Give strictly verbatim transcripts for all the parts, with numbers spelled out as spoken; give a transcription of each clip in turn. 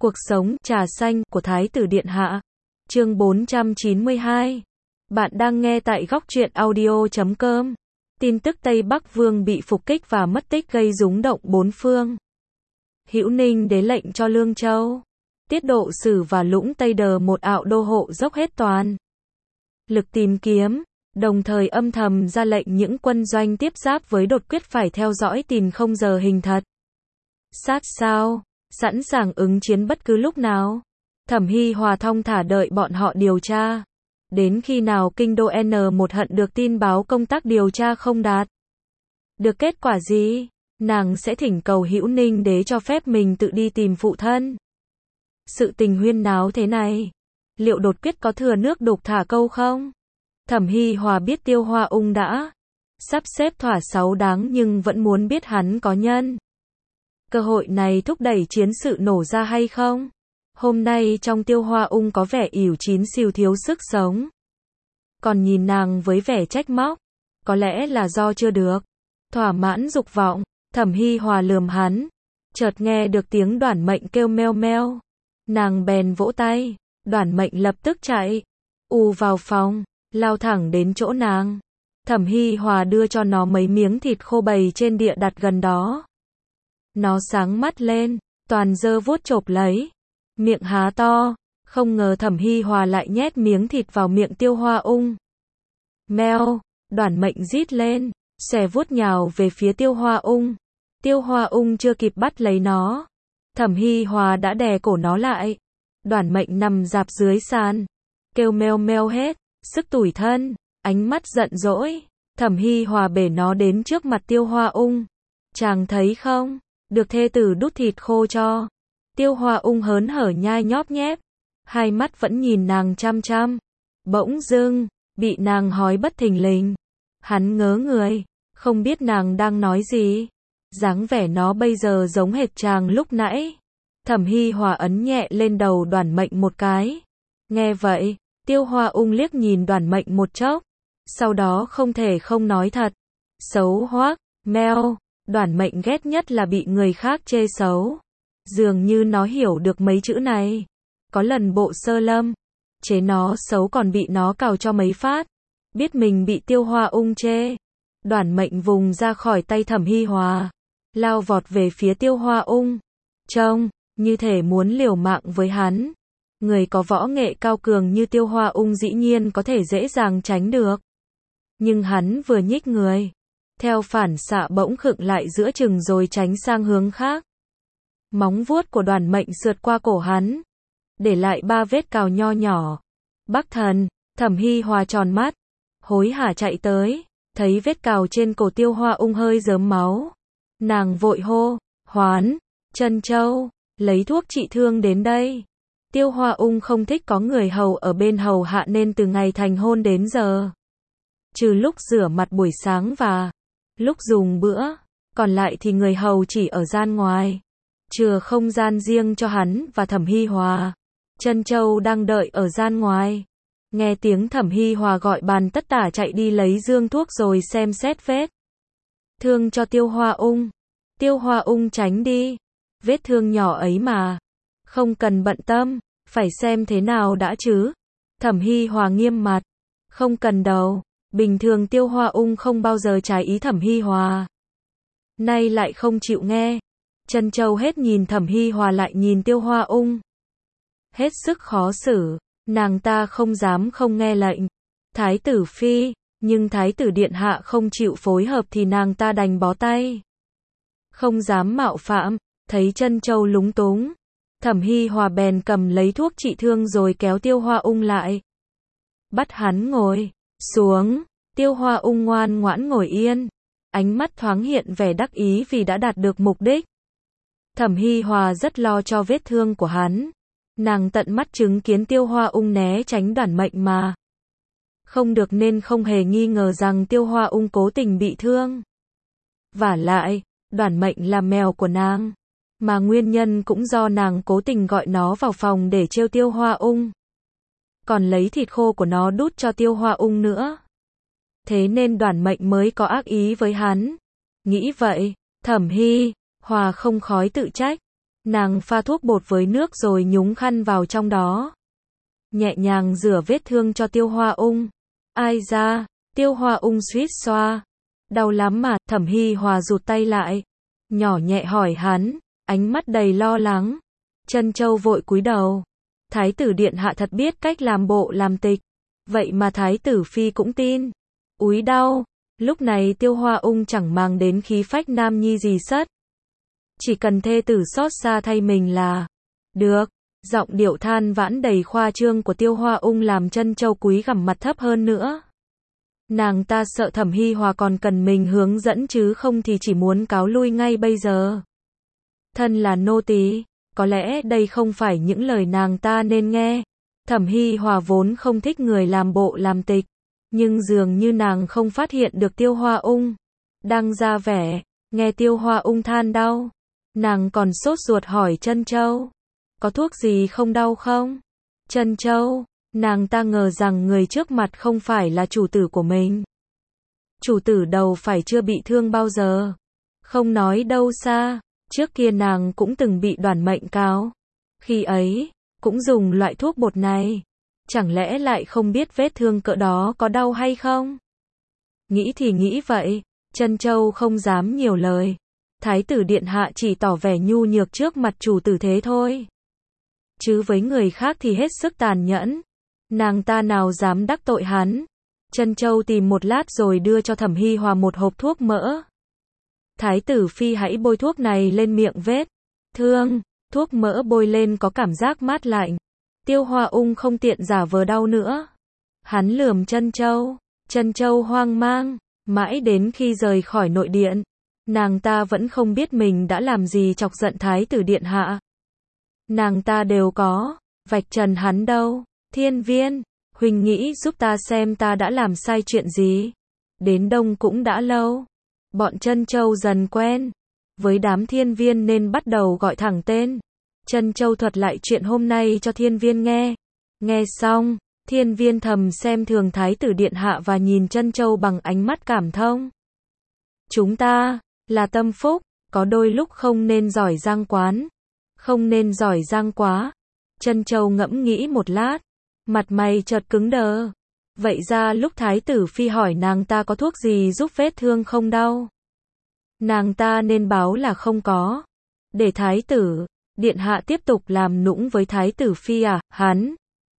Cuộc sống, trà xanh, của Thái tử Điện Hạ. Chương bốn trăm chín mươi hai. Bạn đang nghe tại góc truyện audio chấm com. Tin tức Tây Bắc Vương bị phục kích và mất tích gây rúng động bốn phương. Hữu Ninh đế lệnh cho Lương Châu, Tiết Độ Sử và Lũng Tây Đờ một ạo đô hộ dốc hết toàn lực tìm kiếm, đồng thời âm thầm ra lệnh những quân doanh tiếp giáp với đột quyết phải theo dõi tìm không giờ hình thật. Sát sao, sẵn sàng ứng chiến bất cứ lúc nào. Thẩm Hy Hòa thong thả đợi bọn họ điều tra. Đến khi nào kinh đô N một hận được tin báo công tác điều tra không đạt được kết quả gì, nàng sẽ thỉnh cầu Hữu Ninh đế cho phép mình tự đi tìm phụ thân. Sự tình huyên náo thế này, liệu đột quyết có thừa nước đục thả câu không? Thẩm Hy Hòa biết Tiêu Hoa Ung đã sắp xếp thỏa sáu đáng nhưng vẫn muốn biết hắn có nhân cơ hội này thúc đẩy chiến sự nổ ra hay không. Hôm nay trong Tiêu Hoa Ung có vẻ ỉu chín xìu thiếu sức sống. Còn nhìn nàng với vẻ trách móc, có lẽ là do chưa được thỏa mãn dục vọng. Thẩm Hy Hòa lườm hắn, chợt nghe được tiếng Đoản Mệnh kêu meo meo. Nàng bèn vỗ tay, Đoản Mệnh lập tức chạy ù vào phòng, lao thẳng đến chỗ nàng. Thẩm Hy Hòa đưa cho nó mấy miếng thịt khô bày trên địa đặt gần đó. Nó sáng mắt lên, toàn giơ vuốt chộp lấy, miệng há to, không ngờ Thẩm Hy Hòa lại nhét miếng thịt vào miệng Tiêu Hoa Ung. Meo, Đoản Mệnh rít lên, xòe vuốt nhào về phía Tiêu Hoa Ung. Tiêu Hoa Ung chưa kịp bắt lấy nó, Thẩm Hy Hòa đã đè cổ nó lại. Đoản Mệnh nằm rạp dưới sàn, kêu meo meo hết sức tủi thân, ánh mắt giận dỗi. Thẩm Hy Hòa bể nó đến trước mặt Tiêu Hoa Ung. Chàng thấy không, được thê tử đút thịt khô cho. Tiêu Hoa Ung hớn hở nhai nhóp nhép, hai mắt vẫn nhìn nàng chăm chăm. Bỗng dưng, bị nàng hói bất thình lình, hắn ngớ người, không biết nàng đang nói gì. Dáng vẻ nó bây giờ giống hệt chàng lúc nãy. Thẩm Hy Hòa ấn nhẹ lên đầu Đoản Mệnh một cái. Nghe vậy, Tiêu Hoa Ung liếc nhìn Đoản Mệnh một chốc, sau đó không thể không nói thật. Xấu hoắc, meo. Đoản Mệnh ghét nhất là bị người khác chê xấu. Dường như nó hiểu được mấy chữ này. Có lần Bộ Sơ Lâm chế nó xấu còn bị nó cào cho mấy phát. Biết mình bị Tiêu Hoa Ung chê, Đoản Mệnh vùng ra khỏi tay Thẩm Hy Hòa, lao vọt về phía Tiêu Hoa Ung, trông như thể muốn liều mạng với hắn. Người có võ nghệ cao cường như Tiêu Hoa Ung dĩ nhiên có thể dễ dàng tránh được. Nhưng hắn vừa nhích người, theo phản xạ bỗng khựng lại giữa chừng rồi tránh sang hướng khác. Móng vuốt của Đoản Mệnh sượt qua cổ hắn, để lại ba vết cào nho nhỏ. Bắc thần, Thẩm Hy Hòa tròn mắt, hối hả chạy tới, thấy vết cào trên cổ Tiêu Hoa Ung hơi rớm máu. Nàng vội hô, Hoán, Trân Châu, lấy thuốc trị thương đến đây. Tiêu Hoa Ung không thích có người hầu ở bên hầu hạ nên từ ngày thành hôn đến giờ, trừ lúc rửa mặt buổi sáng và lúc dùng bữa, còn lại thì người hầu chỉ ở gian ngoài, chừa không gian riêng cho hắn và Thẩm Hy Hòa. Trân Châu đang đợi ở gian ngoài, nghe tiếng Thẩm Hy Hòa gọi bàn tất tả chạy đi lấy dương thuốc rồi xem xét vết thương cho Tiêu Hoa Ung. Tiêu Hoa Ung tránh đi, vết thương nhỏ ấy mà, không cần bận tâm, phải xem thế nào đã chứ. Thẩm Hy Hòa nghiêm mặt, không cần đâu. Bình thường Tiêu Hoa Ung không bao giờ trái ý Thẩm Hy Hòa, nay lại không chịu nghe. Trân Châu hết nhìn Thẩm Hy Hòa lại nhìn Tiêu Hoa Ung, hết sức khó xử. Nàng ta không dám không nghe lệnh Thái tử phi, nhưng Thái tử Điện Hạ không chịu phối hợp thì nàng ta đành bó tay, không dám mạo phạm. Thấy Trân Châu lúng túng, Thẩm Hy Hòa bèn cầm lấy thuốc trị thương rồi kéo Tiêu Hoa Ung lại, bắt hắn ngồi xuống. Tiêu Hoa Ung ngoan ngoãn ngồi yên, ánh mắt thoáng hiện vẻ đắc ý vì đã đạt được mục đích. Thẩm Hy Hòa rất lo cho vết thương của hắn. Nàng tận mắt chứng kiến Tiêu Hoa Ung né tránh Đoản Mệnh mà không được nên không hề nghi ngờ rằng Tiêu Hoa Ung cố tình bị thương. Vả lại, Đoản Mệnh là mèo của nàng, mà nguyên nhân cũng do nàng cố tình gọi nó vào phòng để trêu Tiêu Hoa Ung, còn lấy thịt khô của nó đút cho Tiêu Hoa Ung nữa. Thế nên Đoản Mệnh mới có ác ý với hắn. Nghĩ vậy, Thẩm Hy Hòa không khỏi tự trách. Nàng pha thuốc bột với nước rồi nhúng khăn vào trong đó. Nhẹ nhàng rửa vết thương cho Tiêu Hoa Ung. Ai da, Tiêu Hoa Ung suýt xoa. Đau lắm mà, Thẩm Hi Hòa rụt tay lại. Nhỏ nhẹ hỏi hắn, ánh mắt đầy lo lắng. Trân Châu vội cúi đầu. Thái tử điện hạ thật biết cách làm bộ làm tịch. Vậy mà Thái tử phi cũng tin. Úi đau. Lúc này Tiêu Hoa Ung chẳng màng đến khí phách nam nhi gì sất. Chỉ cần thê tử xót xa thay mình là được. Giọng điệu than vãn đầy khoa trương của Tiêu Hoa Ung làm Trân Châu cúi gằm mặt thấp hơn nữa. Nàng ta sợ Thẩm Hi Hòa còn cần mình hướng dẫn chứ không thì chỉ muốn cáo lui ngay bây giờ. Thân là nô tỳ, có lẽ đây không phải những lời nàng ta nên nghe. Thẩm Hi Hòa vốn không thích người làm bộ làm tịch, nhưng dường như nàng không phát hiện được Tiêu Hoa Ung đang ra vẻ. Nghe Tiêu Hoa Ung than đau, nàng còn sốt ruột hỏi Trân Châu, có thuốc gì không đau không? Trân Châu, nàng ta ngờ rằng người trước mặt không phải là chủ tử của mình. Chủ tử đầu phải chưa bị thương bao giờ. Không nói đâu xa, trước kia nàng cũng từng bị đoản mệnh cáo. Khi ấy, cũng dùng loại thuốc bột này. Chẳng lẽ lại không biết vết thương cỡ đó có đau hay không? Nghĩ thì nghĩ vậy, Trân Châu không dám nhiều lời. Thái tử điện hạ chỉ tỏ vẻ nhu nhược trước mặt chủ tử thế thôi. Chứ với người khác thì hết sức tàn nhẫn. Nàng ta nào dám đắc tội hắn. Trân Châu tìm một lát rồi đưa cho Thẩm Hi Hòa một hộp thuốc mỡ. Thái tử phi hãy bôi thuốc này lên miệng vết thương. Thuốc mỡ bôi lên có cảm giác mát lạnh. Tiêu Hoa Ung không tiện giả vờ đau nữa. Hắn lườm Trân Châu. Trân Châu hoang mang. Mãi đến khi rời khỏi nội điện, nàng ta vẫn không biết mình đã làm gì chọc giận Thái tử điện hạ. Nàng ta đều có vạch trần hắn đâu. Thiên Viên, huynh nghĩ giúp ta xem ta đã làm sai chuyện gì. Đến đông cũng đã lâu. Bọn Trân Châu dần quen với đám Thiên Viên nên bắt đầu gọi thẳng tên. Trân Châu thuật lại chuyện hôm nay cho Thiên Viên nghe. Nghe xong, Thiên Viên thầm xem thường Thái tử điện hạ và nhìn Trân Châu bằng ánh mắt cảm thông. Chúng ta là tâm phúc, có đôi lúc không nên giỏi giang quán, không nên giỏi giang quá. Trân Châu ngẫm nghĩ một lát, mặt mày chợt cứng đờ. Vậy ra lúc Thái tử phi hỏi nàng ta có thuốc gì giúp vết thương không đau, nàng ta nên báo là không có, để Thái tử điện hạ tiếp tục làm nũng với Thái tử phi à? Hắn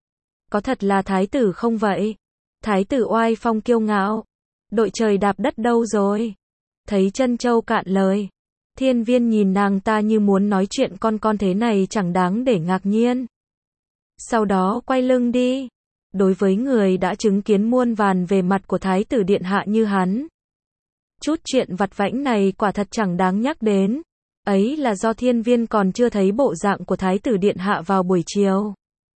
có thật là thái tử không vậy? Thái tử oai phong kiêu ngạo, đội trời đạp đất đâu rồi? Thấy Trân Châu cạn lời, Thiên Viên nhìn nàng ta như muốn nói chuyện con con thế này chẳng đáng để ngạc nhiên. Sau đó quay lưng đi. Đối với người đã chứng kiến muôn vàn về mặt của Thái tử điện hạ như hắn, chút chuyện vặt vãnh này quả thật chẳng đáng nhắc đến. Ấy là do Thiên Viên còn chưa thấy bộ dạng của Thái tử điện hạ vào buổi chiều.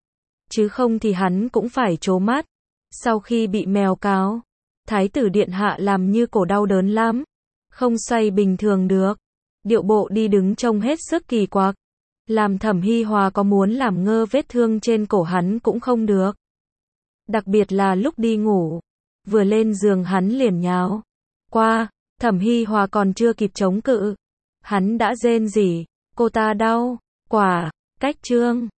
Chứ không thì hắn cũng phải trố mắt. Sau khi bị mèo cáo, Thái tử điện hạ làm như cổ đau đớn lắm, không xoay bình thường được. Điệu bộ đi đứng trông hết sức kỳ quặc, làm Thẩm Hi Hòa có muốn làm ngơ vết thương trên cổ hắn cũng không được. Đặc biệt là lúc đi ngủ, vừa lên giường hắn liền nháo qua, Thẩm Hi Hòa còn chưa kịp chống cự, hắn đã rên rỉ, cô ta đau, quả, cách trương.